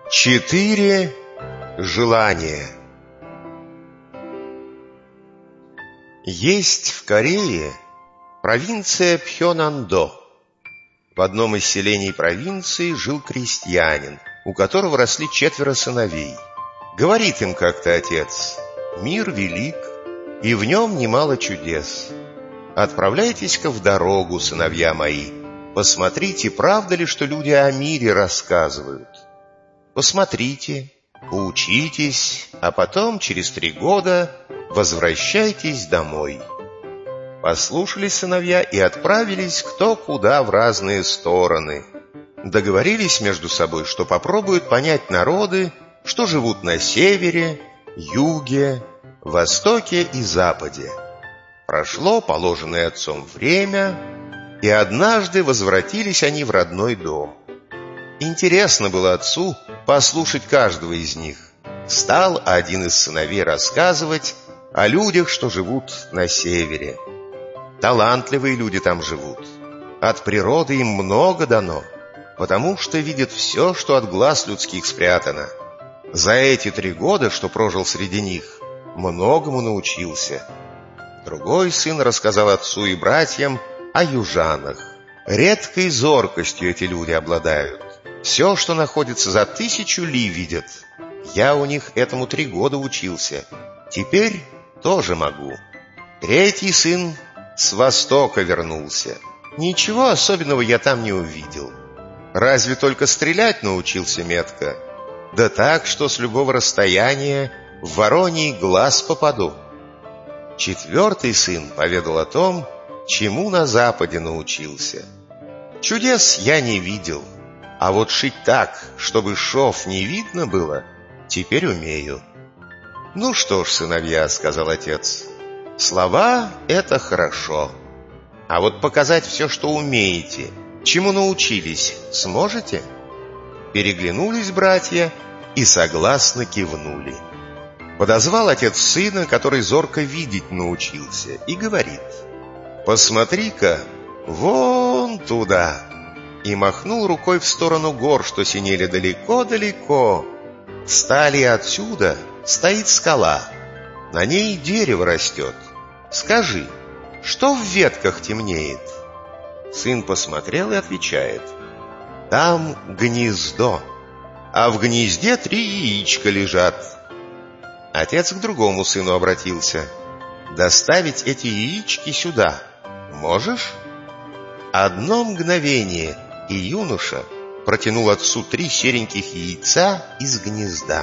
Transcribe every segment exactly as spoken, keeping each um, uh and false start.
Четыре желания. Есть в Корее провинция Пхёнандо. В одном из селений провинции жил крестьянин, у которого росли четверо сыновей. Говорит им как-то отец: «Мир велик, и в нем немало чудес. Отправляйтесь-ка в дорогу, сыновья мои. Посмотрите, правда ли, что люди о мире рассказывают. Посмотрите, поучитесь, а потом через три года возвращайтесь домой». Послушались сыновья и отправились кто куда в разные стороны. Договорились между собой, что попробуют понять народы, что живут на севере, юге, востоке и западе. Прошло положенное отцом время, и однажды возвратились они в родной дом. Интересно было отцу послушать каждого из них. Стал один из сыновей рассказывать о людях, что живут на севере. Талантливые люди там живут. От природы им много дано, потому что видят все, что от глаз людских спрятано. За эти три года, что прожил среди них, многому научился. Другой сын рассказал отцу и братьям о южанах. Редкой зоркостью эти люди обладают. Все, что находится за тысячу ли, видят. Я у них этому три года учился. Теперь тоже могу. Третий сын с востока вернулся. Ничего особенного я там не увидел. Разве только стрелять научился метко. Да так, что с любого расстояния в вороний глаз попаду. Четвертый сын поведал о том, чему на западе научился. Чудес я не видел, а вот шить так, чтобы шов не видно было, теперь умею. «Ну что ж, сыновья, — сказал отец, — слова — это хорошо. А вот показать все, что умеете, чему научились, сможете?» Переглянулись братья и согласно кивнули. Подозвал отец сына, который зорко видеть научился, и говорит: «Посмотри-ка, вон туда!» И махнул рукой в сторону гор, что синели далеко-далеко. Стали отсюда стоит скала, на ней дерево растет. Скажи, что в ветках темнеет?» Сын посмотрел и отвечает: «Там гнездо, а в гнезде три яичка лежат». Отец к другому сыну обратился: «Доставить эти яички сюда можешь?» Одно мгновение, и юноша протянул отцу три сереньких яйца из гнезда.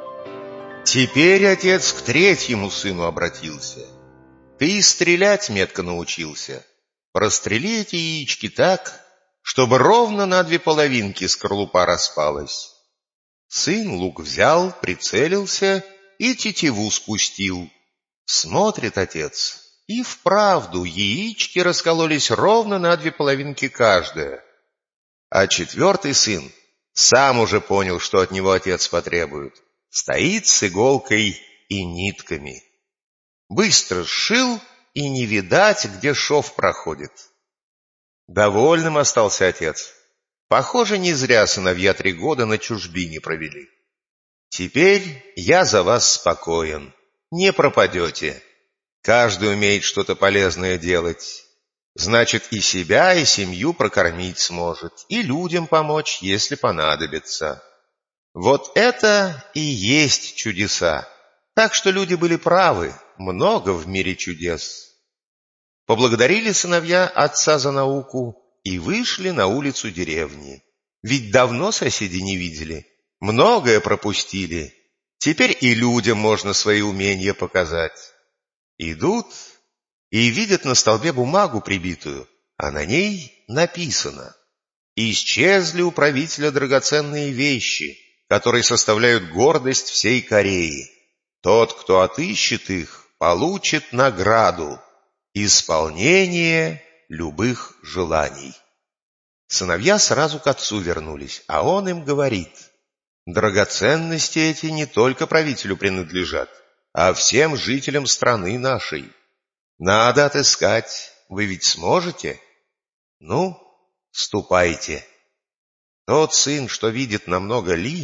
Теперь отец к третьему сыну обратился: «Ты стрелять метко научился. Прострели эти яички так, чтобы ровно на две половинки скорлупа распалась». Сын лук взял, прицелился и тетиву спустил. Смотрит отец, и вправду яички раскололись ровно на две половинки каждая. А четвертый сын сам уже понял, что от него отец потребует. Стоит с иголкой и нитками. Быстро сшил, и не видать, где шов проходит. Довольным остался отец. Похоже, не зря сыновья три года на чужбине провели. Теперь я за вас спокоен. Не пропадете. Каждый умеет что-то полезное делать. Значит, и себя, и семью прокормить сможет, и людям помочь, если понадобится. Вот это и есть чудеса. Так что люди были правы, много в мире чудес. Поблагодарили сыновья отца за науку и вышли на улицу деревни. Ведь давно соседи не видели, многое пропустили. Теперь и людям можно свои умения показать. Идут и видят на столбе бумагу прибитую, а на ней написано: «Исчезли у правителя драгоценные вещи, которые составляют гордость всей Кореи. Тот, кто отыщет их, получит награду — исполнение любых желаний». Сыновья сразу к отцу вернулись, а он им говорит: «Драгоценности эти не только правителю принадлежат, а всем жителям страны нашей. Надо отыскать, вы ведь сможете? Ну, ступайте». Тот сын, что видит на много ли,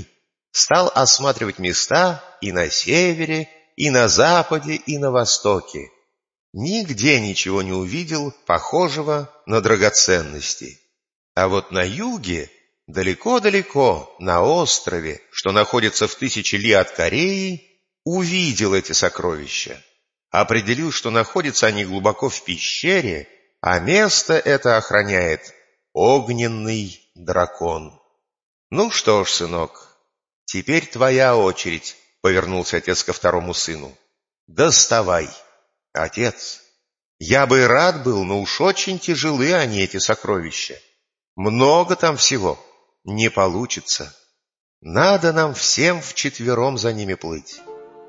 стал осматривать места и на севере, и на западе, и на востоке. Нигде ничего не увидел похожего на драгоценности. А вот на юге, далеко-далеко, на острове, что находится в тысячи ли от Кореи, увидел эти сокровища. Определил, что находятся они глубоко в пещере, а место это охраняет огненный дракон. «Ну что ж, сынок, теперь твоя очередь», — повернулся отец ко второму сыну. «Доставай». «Отец, я бы и рад был, но уж очень тяжелы они, эти сокровища. Много там всего. Не получится. Надо нам всем вчетвером за ними плыть».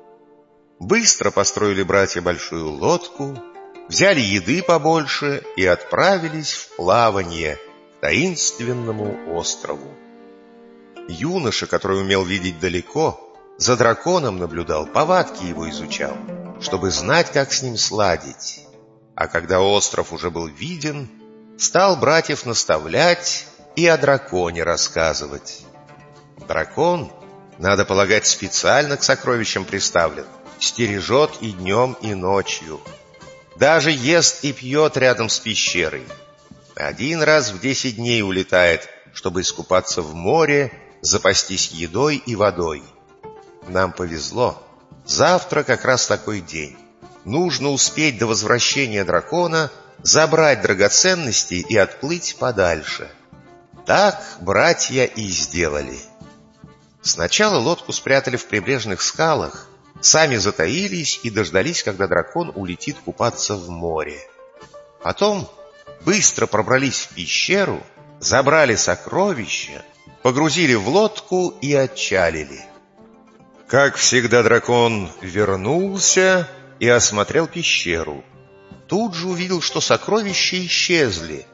Быстро построили братья большую лодку, взяли еды побольше и отправились в плавание к таинственному острову. Юноша, который умел видеть далеко, за драконом наблюдал, повадки его изучал, чтобы знать, как с ним сладить. А когда остров уже был виден, стал братьев наставлять и о драконе рассказывать. Дракон, надо полагать, специально к сокровищам приставлен, стережет и днем, и ночью. Даже ест и пьет рядом с пещерой. Один раз в десять дней улетает, чтобы искупаться в море, запастись едой и водой. Нам повезло. Завтра как раз такой день. Нужно успеть до возвращения дракона забрать драгоценности и отплыть подальше. Так братья и сделали. Сначала лодку спрятали в прибрежных скалах, сами затаились и дождались, когда дракон улетит купаться в море. Потом быстро пробрались в пещеру, забрали сокровища, погрузили в лодку и отчалили. Как всегда, дракон вернулся и осмотрел пещеру. Тут же увидел, что сокровища исчезли.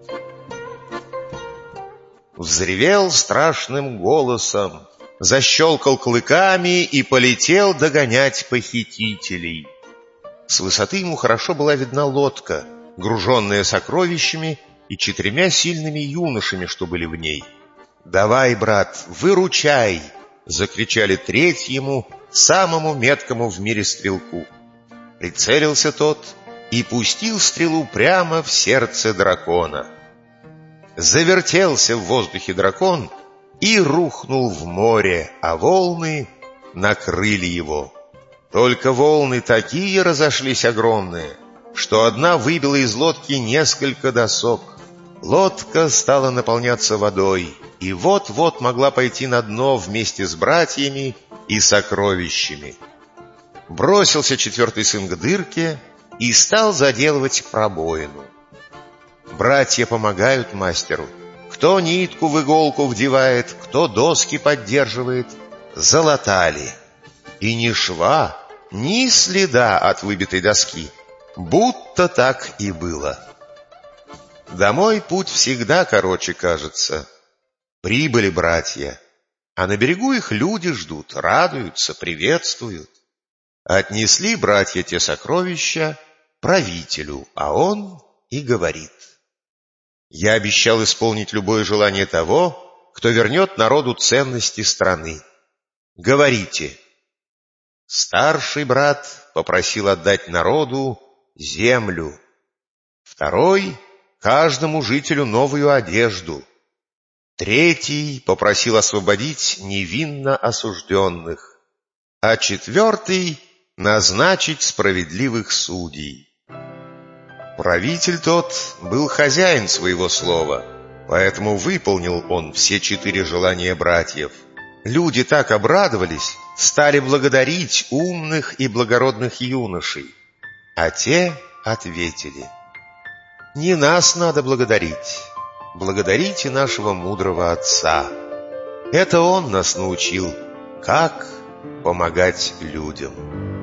Взревел страшным голосом, защелкал клыками и полетел догонять похитителей. С высоты ему хорошо была видна лодка, груженная сокровищами и четырьмя сильными юношами, что были в ней. «Давай, брат, выручай!» — закричали третьему, самому меткому в мире стрелку. Прицелился тот и пустил стрелу прямо в сердце дракона. Завертелся в воздухе дракон и рухнул в море, а волны накрыли его. Только волны такие разошлись огромные, что одна выбила из лодки несколько досок. Лодка стала наполняться водой, и вот-вот могла пойти на дно вместе с братьями и сокровищами. Бросился четвертый сын к дырке и стал заделывать пробоину. Братья помогают мастеру. Кто нитку в иголку вдевает, кто доски поддерживает. Залатали. И ни шва, ни следа от выбитой доски. Будто так и было. Домой путь всегда короче кажется. Прибыли братья, а на берегу их люди ждут, радуются, приветствуют. Отнесли братья те сокровища правителю, а он и говорит: «Я обещал исполнить любое желание того, кто вернет народу ценности страны. Говорите». Старший брат попросил отдать народу землю. Второй — каждому жителю новую одежду. Третий попросил освободить невинно осужденных. А четвертый — назначить справедливых судей. Правитель тот был хозяин своего слова, поэтому выполнил он все четыре желания братьев. Люди так обрадовались, стали благодарить умных и благородных юношей. А те ответили: «Не нас надо благодарить, благодарите нашего мудрого отца. Это он нас научил, как помогать людям».